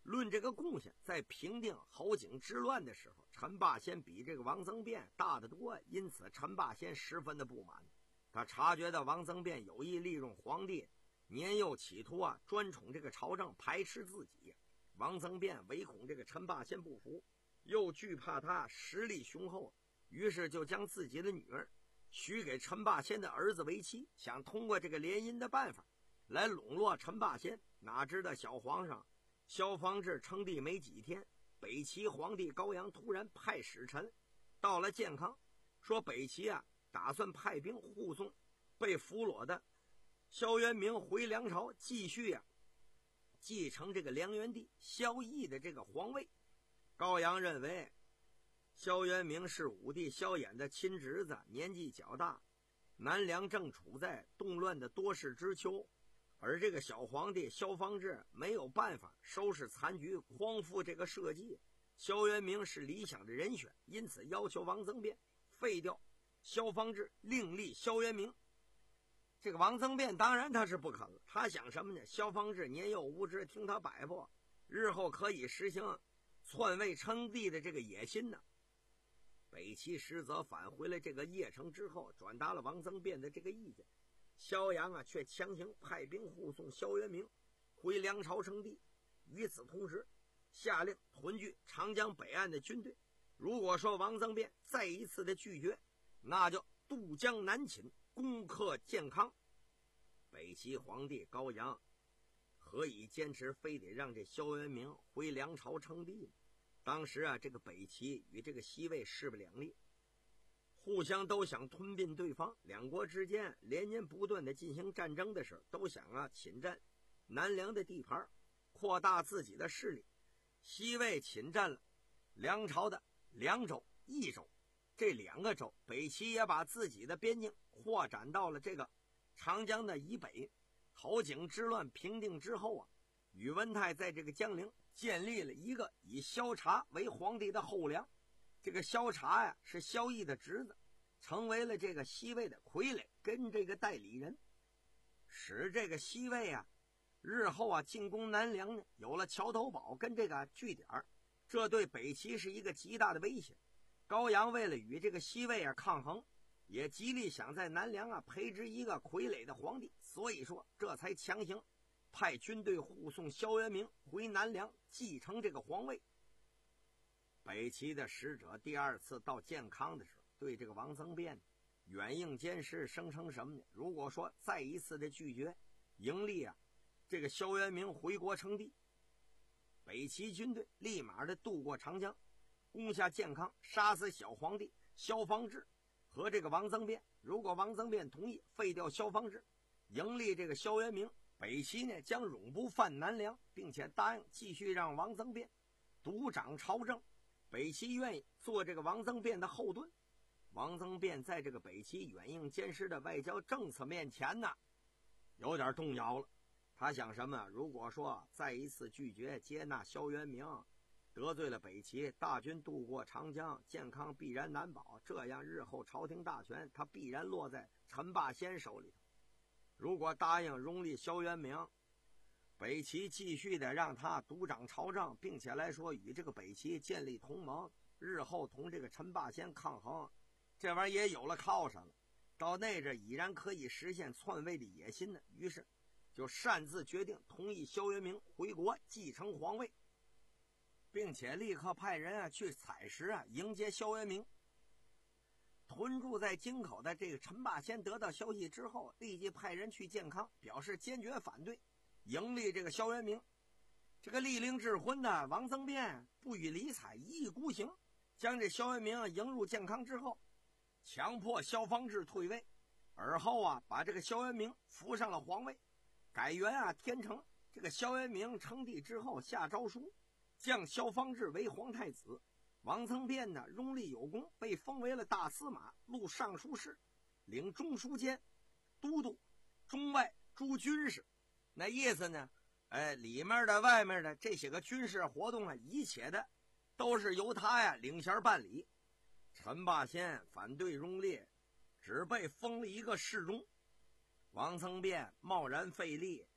论这个贡献，在平定侯景之乱的时候，陈霸先比这个王增辩大得多，因此陈霸先十分的不满。他察觉到王增辩有意利用皇帝年幼，企图啊专宠这个朝政，排斥自己。王增辩唯恐这个陈霸先不服，又惧怕他实力雄厚，于是就将自己的女儿许给陈霸先的儿子为妻，想通过这个联姻的办法来笼络陈霸先。哪知道小皇上萧方智称帝没几天，北齐皇帝高阳突然派使臣到了建康，说北齐啊打算派兵护送被俘虏的萧渊明回梁朝，继续啊继承这个梁元帝萧绎的这个皇位。高阳认为萧渊明是武帝萧衍的亲侄子，年纪较大，南梁正处在动乱的多事之秋，而这个小皇帝萧方智没有办法收拾残局，匡复这个社稷，萧渊明是理想的人选，因此要求王增辩废掉萧方智，另立萧渊明。这个王增辩当然他是不肯了，他想什么呢？萧方智年幼无知，听他摆布，日后可以实行篡位称帝的这个野心呢。北齐使者返回了这个邺城之后，转达了王增辩的这个意见。萧阳啊却强行派兵护送萧渊明回梁朝称帝，与此同时下令屯聚长江北岸的军队。如果说王增辩再一次的拒绝，那就渡江南侵，攻克建康。北齐皇帝高阳何以坚持非得让这萧渊明回梁朝称帝呢？当时啊这个北齐与这个西魏势不两立，互相都想吞并对方，两国之间连年不断的进行战争的时候，都想啊侵占南梁的地盘，扩大自己的势力。西魏侵占了梁朝的凉州、益州这两个州，北齐也把自己的边境扩展到了这个长江的以北。侯景之乱平定之后啊，宇文泰在这个江陵建立了一个以萧察为皇帝的后梁。这个萧察呀是萧绎的侄子，成为了这个西魏的傀儡跟这个代理人，使这个西魏啊日后啊进攻南梁呢有了桥头堡跟这个据点，这对北齐是一个极大的威胁。高阳为了与这个西魏啊抗衡，也极力想在南梁啊培植一个傀儡的皇帝，所以说这才强行派军队护送萧渊明回南梁继承这个皇位。北齐的使者第二次到建康的时候，对这个王增辩远应监视，声称什么呢？如果说再一次的拒绝迎立啊这个萧渊明回国称帝，北齐军队立马的渡过长江，攻下建康，杀死小皇帝萧方智和这个王增辩。如果王增辩同意废掉萧方智，迎立这个萧渊明，北齐呢将永不犯南梁，并且答应继续让王增辩独掌朝政。北齐愿意做这个王增辩的后盾。王增辩在这个北齐远应监视的外交政策面前呢，有点动摇了。他想什么？如果说再一次拒绝接纳萧渊明，得罪了北齐，大军渡过长江，建康必然难保，这样日后朝廷大权他必然落在陈霸先手里头。如果答应拥立萧渊明，北齐继续的让他独掌朝政，并且来说与这个北齐建立同盟，日后同这个陈霸先抗衡，这玩意儿也有了靠山了，到那阵已然可以实现篡位的野心呢。于是就擅自决定同意萧渊明回国继承皇位，并且立刻派人啊去采石啊迎接萧渊明。屯驻在京口的这个陈霸先得到消息之后，立即派人去建康，表示坚决反对迎立这个萧渊明。这个立令智昏的王增辩不予理睬，一意孤行，将这萧渊明迎入建康之后，强迫萧方智退位，而后啊把这个萧渊明扶上了皇位，改元啊天成。这个萧渊明称帝之后下诏书，降萧方智为皇太子。王增辩呢拥立有功，被封为了大司马、录尚书事，领中书监、都督、中外诸军事。那意思呢，哎，里面的外面的这些个军事活动啊，一切的都是由他呀领衔办理。陈霸先反对拥立，只被封了一个侍中。王增辩贸然废立，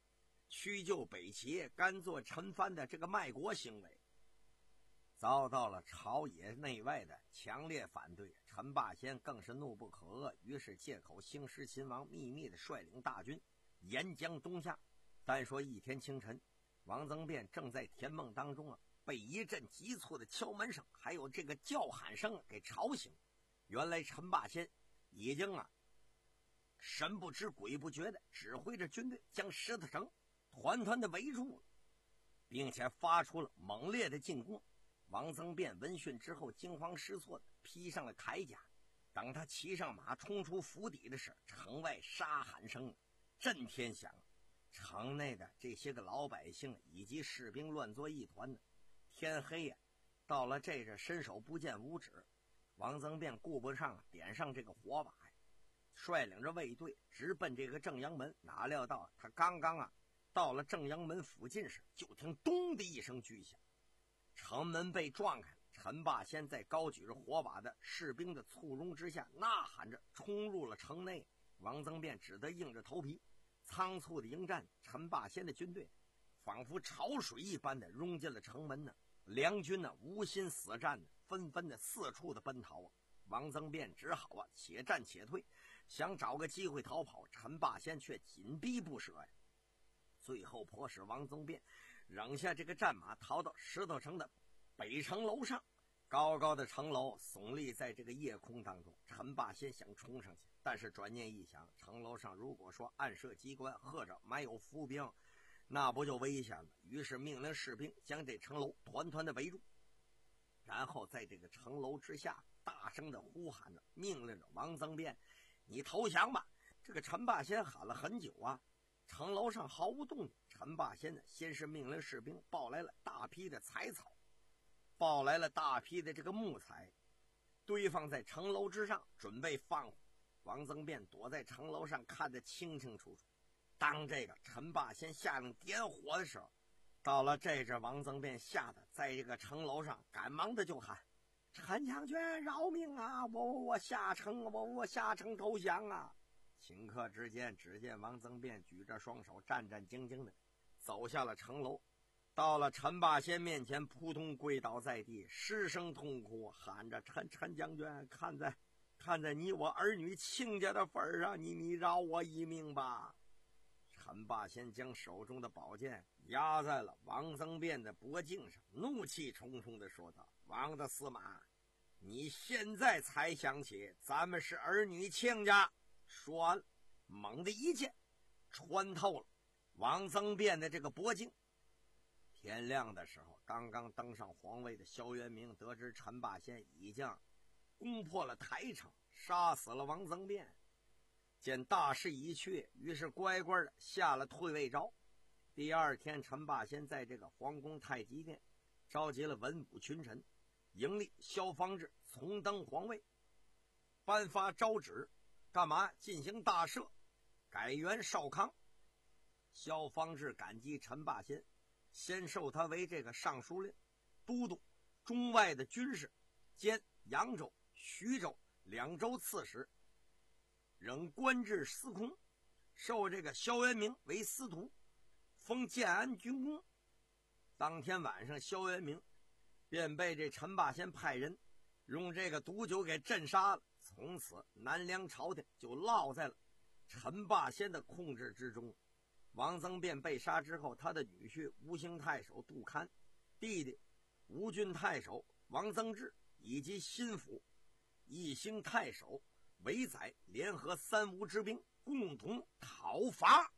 屈就北齐、甘做陈蕃的这个卖国行为，遭到了朝野内外的强烈反对。陈霸先更是怒不可遏，于是借口兴师秦王秘密的率领大军沿江东下。单说一天清晨，王增辩正在甜梦当中啊，被一阵急促的敲门声还有这个叫喊声给吵醒。原来陈霸先已经啊神不知鬼不觉的指挥着军队将石头城团团的围住了，并且发出了猛烈的进攻。王增辩闻讯之后惊慌失措的披上了铠甲，等他骑上马冲出府邸的时候，城外杀喊声震天响，城内的这些个老百姓以及士兵乱作一团的。天黑呀、啊，到了这这伸手不见五指，王增辩顾不上点上这个火把呀，率领着卫队直奔这个正阳门。哪料到他刚刚啊到了正阳门附近时，就听咚的一声巨响，城门被撞开了。陈霸先在高举着火把的士兵的簇拥之下呐喊着冲入了城内。王增辩只得硬着头皮仓促的迎战。陈霸先的军队仿佛潮水一般的冲进了城门呢，梁军呢无心死战的纷纷的四处的奔逃啊。王增辩只好啊且战且退，想找个机会逃跑，陈霸先却紧逼不舍呀。最后迫使王增辩扔下这个战马，逃到石头城的北城楼上。高高的城楼耸立在这个夜空当中，陈霸先想冲上去，但是转念一想，城楼上如果说暗设机关或者埋有伏兵，那不就危险了？于是命令士兵将这城楼团团的围住，然后在这个城楼之下大声的呼喊着，命令着王增辩：“你投降吧！”这个陈霸先喊了很久啊，城楼上毫无动静。陈霸先呢，先是命令士兵抱来了大批的柴草，抱来了大批的这个木材，堆放在城楼之上，准备放火。王增辩躲在城楼上看得清清楚楚。当这个陈霸先下令点火的时候，到了这阵，王增辩吓得在这个城楼上赶忙的就喊：“陈将军饶命啊！我我我下城，我我下城投降啊！”顷刻之间，只见王增辩举着双手，战战兢兢的走下了城楼，到了陈霸先面前，扑通跪倒在地，失声痛哭，喊着：“陈陈将军，看在看在你我儿女亲家的份上，你你饶我一命吧！”陈霸先将手中的宝剑压在了王增辩的脖颈上，怒气冲冲地说道：“王的司马，你现在才想起咱们是儿女亲家！”说完，猛地一剑穿透了王增辩的这个脖颈。天亮的时候，刚刚登上皇位的萧元明得知陈霸先已经攻破了台城，杀死了王增辩，见大势已去，于是乖乖的下了退位诏。第二天，陈霸先在这个皇宫太极殿召集了文武群臣，迎立萧方智重登皇位，颁发诏旨，干嘛进行大赦，改元少康。萧方智感激陈霸先，先授他为这个尚书令、都督中外的军事，兼扬州、徐州两州刺史，仍官至司空，授这个萧元明为司徒，封建安军功。当天晚上，萧元明便被这陈霸先派人用这个毒酒给镇杀了。从此南梁朝廷就落在了陈霸先的控制之中。王增辩被杀之后，他的女婿吴兴太守杜堪、弟弟吴郡太守王增志以及心腹义兴太守韦载联合三吴之兵，共同讨伐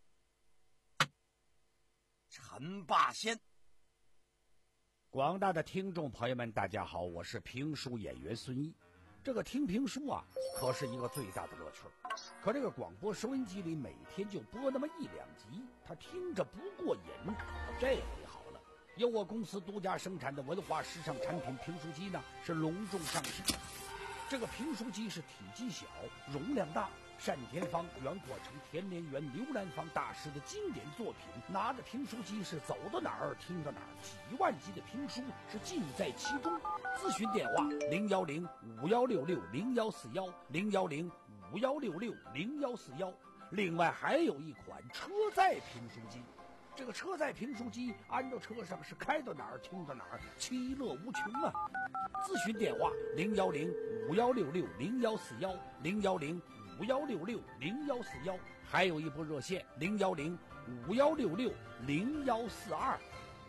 陈霸先。 广大的听众朋友们，大家好，我是评书演员孙一。这个听评书啊，可是一个最大的乐趣。可这个广播收音机里每天就播那么一两集，他听着不过瘾。这回好了，由我公司独家生产的文化时尚产品评书机呢，是隆重上市。这个评书机是体积小，容量大，单田芳、袁阔成、田连元、刘兰芳大师的经典作品，拿着评书机是走到哪儿听到哪儿，几万集的评书是尽在其中。咨询电话零幺零五幺六六零幺四幺零幺零五幺六六零幺四幺。另外还有一款车载评书机， 这个车载评书机安到车上是开到哪儿听到哪儿，其乐无穷啊！咨询电话零幺零五幺六六零幺四幺零幺零五幺六六零幺四幺，还有一部热线零幺零五幺六六零幺四二。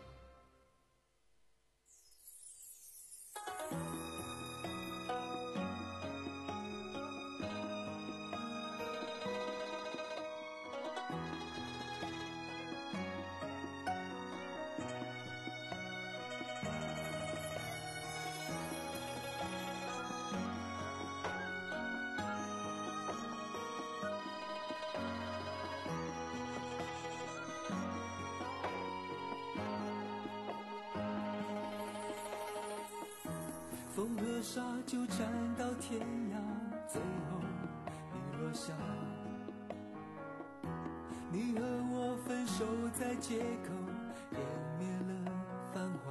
风和沙纠缠到天涯，最后你落下。你和我分手在街口，湮灭了繁华。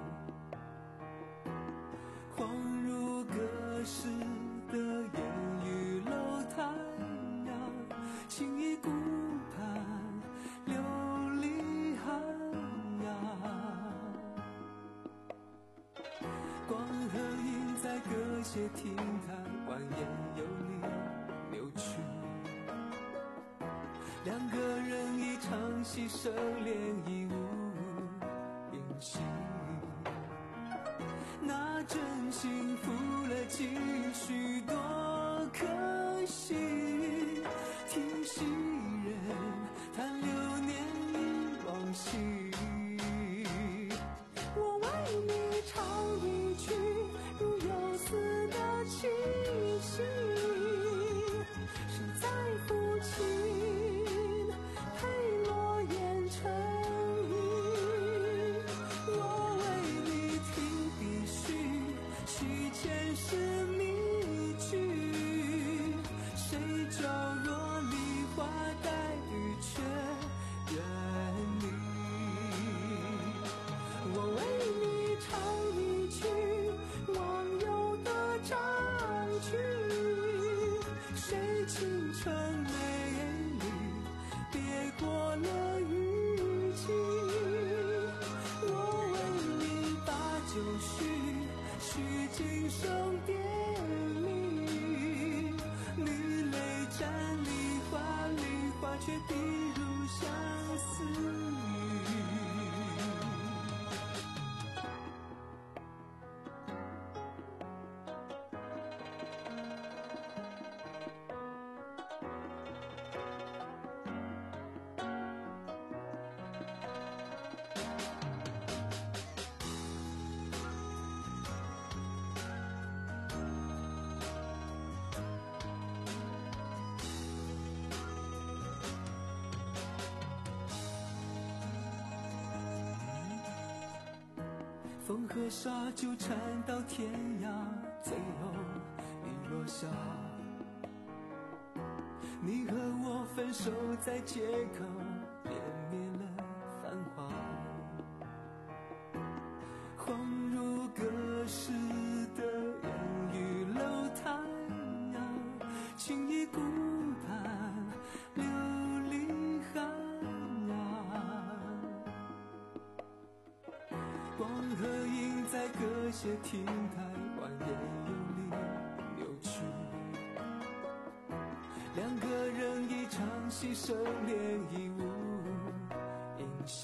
恍如隔世的烟雨楼台呀，情意孤盼流离寒呀。光和影在隔些亭台蜿蜒游离扭曲，两个人一场戏生恋已无音信，那真心付了几许多可惜，听昔人谈流年忆往昔，我为你唱一曲如游丝的气息，谁在抚琴配落雁成语，我为你听笔序，续前世谜句，谁娇若梨花带雨却远离，我为你唱一曲忘忧的章句，谁倾城美丽别过了雨季，我为你把酒续，续今生别离，你泪沾梨花，梨花却滴入相思雨。风和沙纠缠到天涯，最后你落下。你和我分手在街口，湮灭了繁华。恍如隔世的烟雨楼台呀，情意孤盼流离寒呀。光和影在隔些亭台蜿蜒游离扭曲，两个人一场戏生恋已无音信，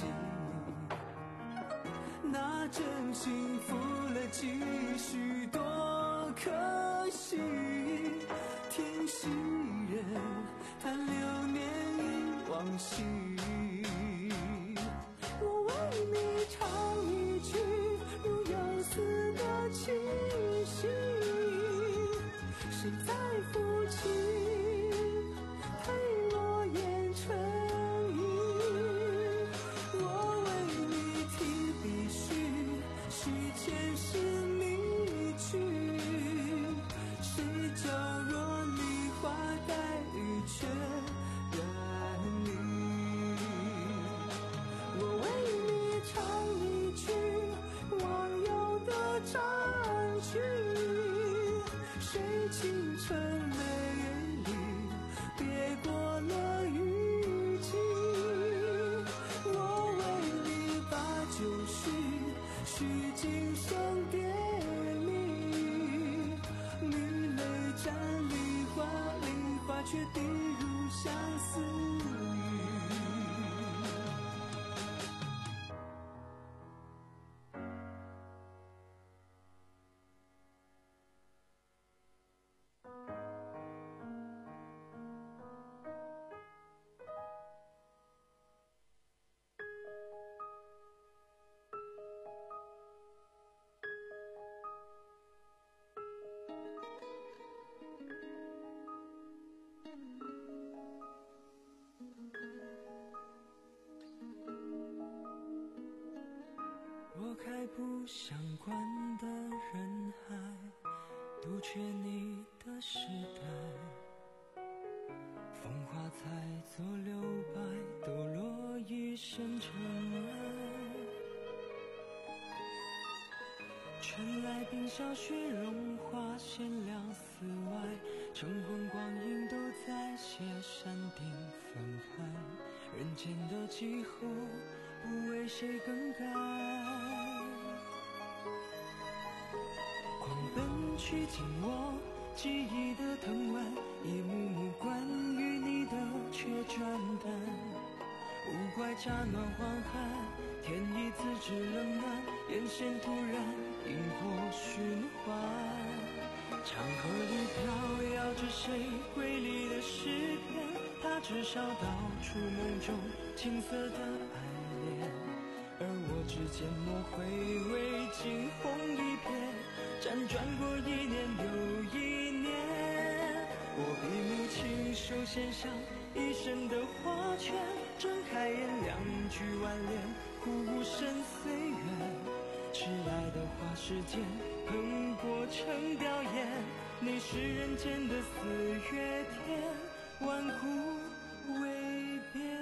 那真心付了几许多可惜，听昔人谈流年忆往昔，我为你唱一曲如游丝的气息，谁在抚琴配落雁成语，我为你听笔序，续前世谜句，谁娇若梨花带雨却远离， 却滴入相思雨。拨开不相关的人海，杜绝你的时代，风花彩作留白，抖落一身尘埃。春来冰消雪融化，闲聊寺外，晨昏光阴都在斜山顶分开，人间的气候不为谁更改。狂奔去紧握记忆的藤蔓，一幕幕关于你的却转淡。无怪乍暖还寒，天意自知冷暖，眼线突然因果循环。长河里飘摇着谁瑰丽的诗篇，它至少道出梦中青涩的爱恋。而我只缄默回味惊鸿一瞥，辗转过一年又一年。我闭目亲手献上一生的花圈，睁开眼两句挽联，哭无声岁月。迟来的花时间喷过成凋艳，你是人间的四月天，万古未变。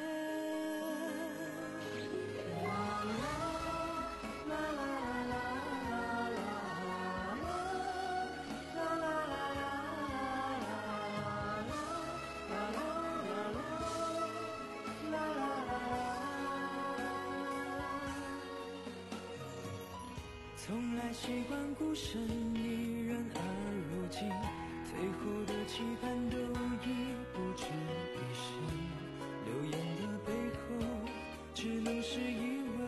从来习惯孤身一人，而如今最后的期盼都已不止一生。流言的背后只能是疑问，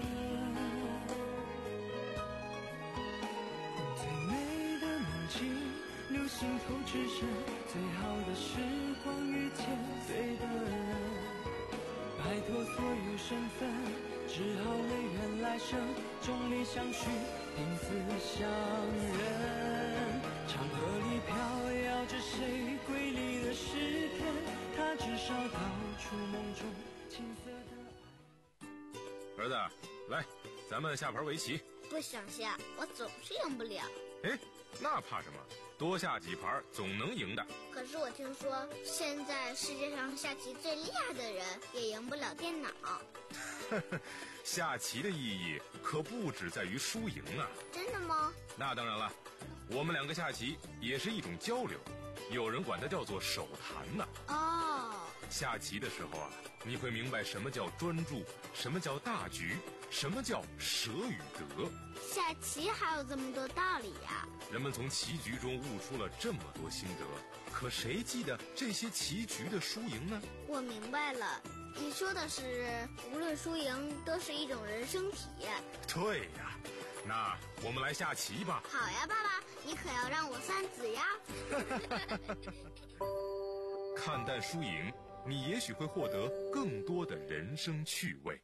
最美的梦境留心头之身，最好的时光遇见对的人。摆脱所有身份，只好唯愿来生众里相许，凭此相认。长河里飘摇着谁瑰丽的诗篇，它至少道出梦中青涩的爱。儿子，来，咱们下盘围棋。 不想下，我总是赢不了。 哎，那怕什么？多下几盘总能赢的。 可是我听说，现在世界上下棋最厉害的人也赢不了电脑。 下棋的意义可不只在于输赢啊！ 真的吗？ 那当然了，我们两个下棋也是一种交流，有人管它叫做手谈呢。 哦， 下棋的时候啊，你会明白什么叫专注，什么叫大局，什么叫舍与得。 下棋还有这么多道理呀！ 人们从棋局中悟出了这么多心得，可谁记得这些棋局的输赢呢？ 我明白了，你说的是无论输赢都是一种人生体验。 对呀，那我们来下棋吧。 好呀，爸爸，你可要让我三子呀。 看淡输赢，你也许会获得更多的人生趣味。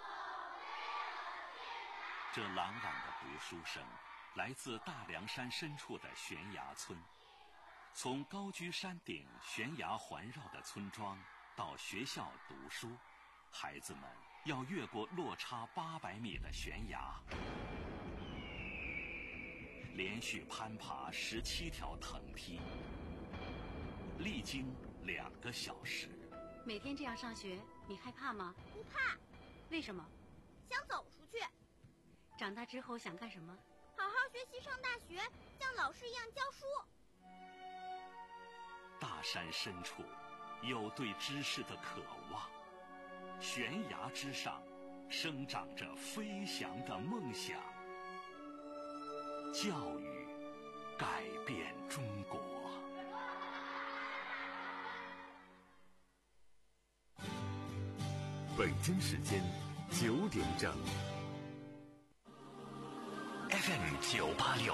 这朗朗的读书声来自大凉山深处的悬崖村。从高居山顶悬崖环绕的村庄到学校读书，孩子们要越过落差八百米的悬崖，连续攀爬十七条藤梯，历经两个小时。 每天这样上学，你害怕吗？ 不怕。 为什么？ 想走出去。 长大之后想干什么？ 好好学习，上大学，像老师一样教书。 大山深处有对知识的渴望，悬崖之上生长着飞翔的梦想。教育改变中国。 北京时间九点整。 F M 九八六